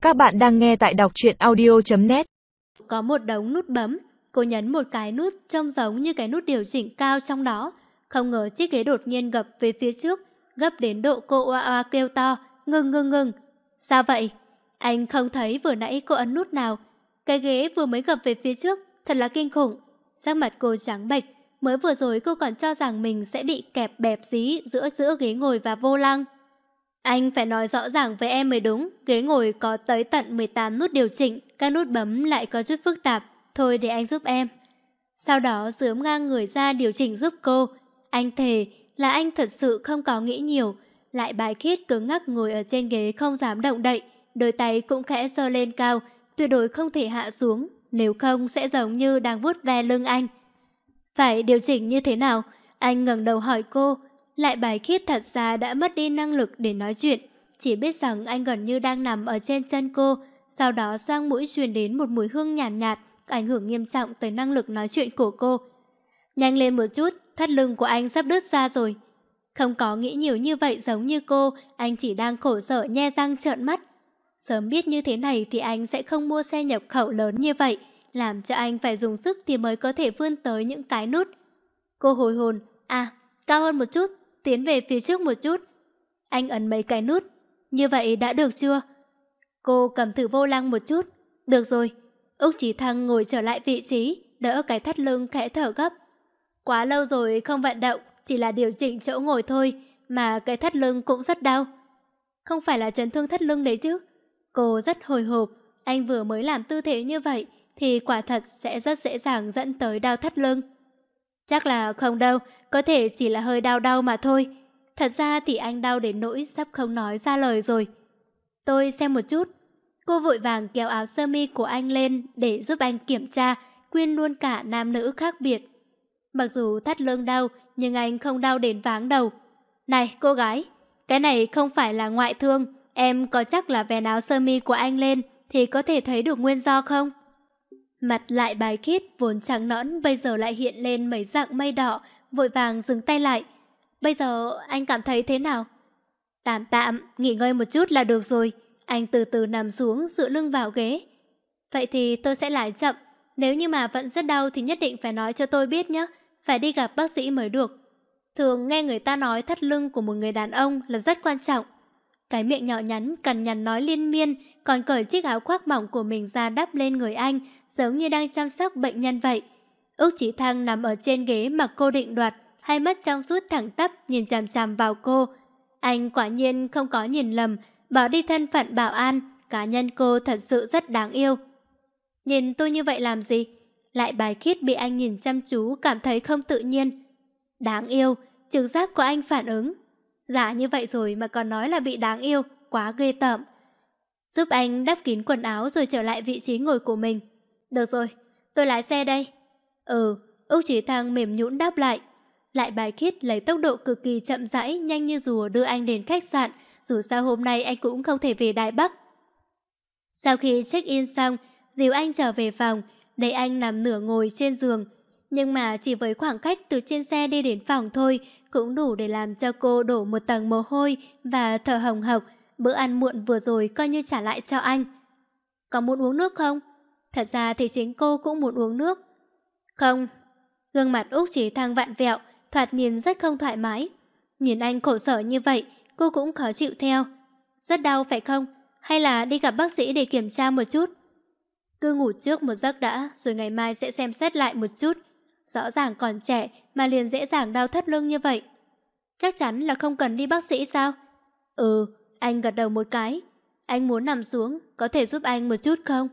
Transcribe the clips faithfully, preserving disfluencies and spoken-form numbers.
Các bạn đang nghe tại đọc truyện audio chấm net. Có một đống nút bấm, cô nhấn một cái nút trông giống như cái nút điều chỉnh cao trong đó. Không ngờ chiếc ghế đột nhiên gập về phía trước, gấp đến độ cô oa oa kêu to, ngừng ngừng ngừng. Sao vậy? Anh không thấy vừa nãy cô ấn nút nào. Cái ghế vừa mới gập về phía trước, thật là kinh khủng. Sắc mặt cô trắng bệch, mới vừa rồi cô còn cho rằng mình sẽ bị kẹp bẹp dí giữa giữa ghế ngồi và vô lăng. Anh phải nói rõ ràng với em mới đúng, ghế ngồi có tới tận mười tám nút điều chỉnh, các nút bấm lại có chút phức tạp, thôi để anh giúp em. Sau đó dướm ngang người ra điều chỉnh giúp cô. Anh thề là anh thật sự không có nghĩ nhiều, lại bài khiết cứng ngắc ngồi ở trên ghế không dám động đậy, đôi tay cũng khẽ giơ lên cao, tuyệt đối không thể hạ xuống, nếu không sẽ giống như đang vuốt ve lưng anh. Phải điều chỉnh như thế nào? Anh ngẩng đầu hỏi cô. Lại bài khiết thật ra đã mất đi năng lực để nói chuyện, chỉ biết rằng anh gần như đang nằm ở trên chân cô, sau đó xoang mũi truyền đến một mùi hương nhàn nhạt, nhạt, ảnh hưởng nghiêm trọng tới năng lực nói chuyện của cô. Nhanh lên một chút, thắt lưng của anh sắp đứt ra rồi. Không có nghĩ nhiều như vậy giống như cô, anh chỉ đang khổ sở nhe răng trợn mắt. Sớm biết như thế này thì anh sẽ không mua xe nhập khẩu lớn như vậy, làm cho anh phải dùng sức thì mới có thể vươn tới những cái nút. Cô hồi hồn, à, cao hơn một chút, tiến về phía trước một chút. Anh ấn mấy cái nút. Như vậy đã được chưa? Cô cầm thử vô lăng một chút. Được rồi. Úc Chí Thăng ngồi trở lại vị trí, đỡ cái thắt lưng khẽ thở gấp. Quá lâu rồi không vận động, chỉ là điều chỉnh chỗ ngồi thôi, mà cái thắt lưng cũng rất đau. Không phải là chấn thương thắt lưng đấy chứ? Cô rất hồi hộp. Anh vừa mới làm tư thế như vậy thì quả thật sẽ rất dễ dàng dẫn tới đau thắt lưng. Chắc là không đâu, có thể chỉ là hơi đau đau mà thôi. Thật ra thì anh đau đến nỗi sắp không nói ra lời rồi. Tôi xem một chút. Cô vội vàng kéo áo sơ mi của anh lên để giúp anh kiểm tra, quyên luôn cả nam nữ khác biệt. Mặc dù thắt lưng đau, nhưng anh không đau đến váng đầu. Này cô gái, cái này không phải là ngoại thương. Em có chắc là vén áo sơ mi của anh lên thì có thể thấy được nguyên do không? Mặt lại bài khiết vốn trắng nõn bây giờ lại hiện lên mấy dạng mây đỏ, vội vàng dừng tay lại. Bây giờ anh cảm thấy thế nào? Tạm tạm, nghỉ ngơi một chút là được rồi. Anh từ từ nằm xuống dựa lưng vào ghế. Vậy thì tôi sẽ lái chậm. Nếu như mà vẫn rất đau thì nhất định phải nói cho tôi biết nhé. Phải đi gặp bác sĩ mới được. Thường nghe người ta nói thắt lưng của một người đàn ông là rất quan trọng. Cái miệng nhỏ nhắn cằn nhằn nói liên miên, còn cởi chiếc áo khoác mỏng của mình ra đắp lên người anh, giống như đang chăm sóc bệnh nhân vậy. Úc Chí Thăng nằm ở trên ghế mặc cô định đoạt, hai mắt trong suốt thẳng tắp nhìn chằm chằm vào cô. Anh quả nhiên không có nhìn lầm, bỏ đi thân phận bảo an, cá nhân cô thật sự rất đáng yêu. Nhìn tôi như vậy làm gì? Lại bài khiết bị anh nhìn chăm chú cảm thấy không tự nhiên. Đáng yêu, trực giác của anh phản ứng. Dạ như vậy rồi mà còn nói là bị đáng yêu, quá ghê tởm. Giúp anh đắp kín quần áo rồi trở lại vị trí ngồi của mình. Được rồi, tôi lái xe đây. Ừ, Úc Chí Thăng mềm nhũn đáp lại. Lại bài khiết lấy tốc độ cực kỳ chậm rãi, nhanh như rùa đưa anh đến khách sạn. Dù sao hôm nay anh cũng không thể về Đài Bắc. Sau khi check-in xong, dìu anh trở về phòng, để anh nằm nửa ngồi trên giường. Nhưng mà chỉ với khoảng cách từ trên xe đi đến phòng thôi, cũng đủ để làm cho cô đổ một tầng mồ hôi và thở hồng hộc. Bữa ăn muộn vừa rồi coi như trả lại cho anh. Có muốn uống nước không? Thật ra thì chính cô cũng muốn uống nước. Không. Gương mặt Úc Chí Thăng vặn vẹo, thoạt nhìn rất không thoải mái. Nhìn anh khổ sở như vậy, cô cũng khó chịu theo. Rất đau phải không? Hay là đi gặp bác sĩ để kiểm tra một chút? Cứ ngủ trước một giấc đã, rồi ngày mai sẽ xem xét lại một chút. Rõ ràng còn trẻ mà liền dễ dàng đau thắt lưng như vậy. Chắc chắn là không cần đi bác sĩ sao? Ừ, anh gật đầu một cái. Anh muốn nằm xuống, có thể giúp anh một chút không?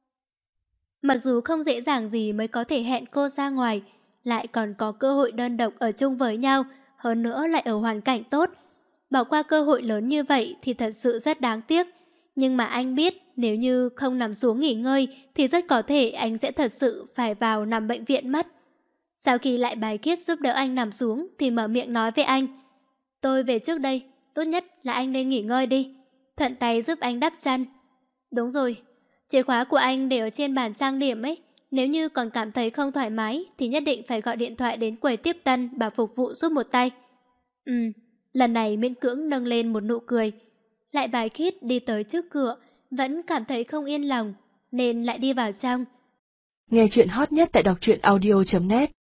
Mặc dù không dễ dàng gì mới có thể hẹn cô ra ngoài, lại còn có cơ hội đơn độc ở chung với nhau, hơn nữa lại ở hoàn cảnh tốt. Bỏ qua cơ hội lớn như vậy thì thật sự rất đáng tiếc. Nhưng mà anh biết nếu như không nằm xuống nghỉ ngơi thì rất có thể anh sẽ thật sự phải vào nằm bệnh viện mất. Sau khi lại bài khiết giúp đỡ anh nằm xuống thì mở miệng nói với anh. Tôi về trước đây, tốt nhất là anh nên nghỉ ngơi đi. Thuận tay giúp anh đắp chăn. Đúng rồi, chìa khóa của anh để ở trên bàn trang điểm ấy. Nếu như còn cảm thấy không thoải mái thì nhất định phải gọi điện thoại đến quầy tiếp tân bảo phục vụ giúp một tay. Ừ, lần này miễn cưỡng nâng lên một nụ cười. Lại bài khiết đi tới trước cửa, vẫn cảm thấy không yên lòng, nên lại đi vào trong. Nghe chuyện hot nhất tại đọc truyện audio chấm net.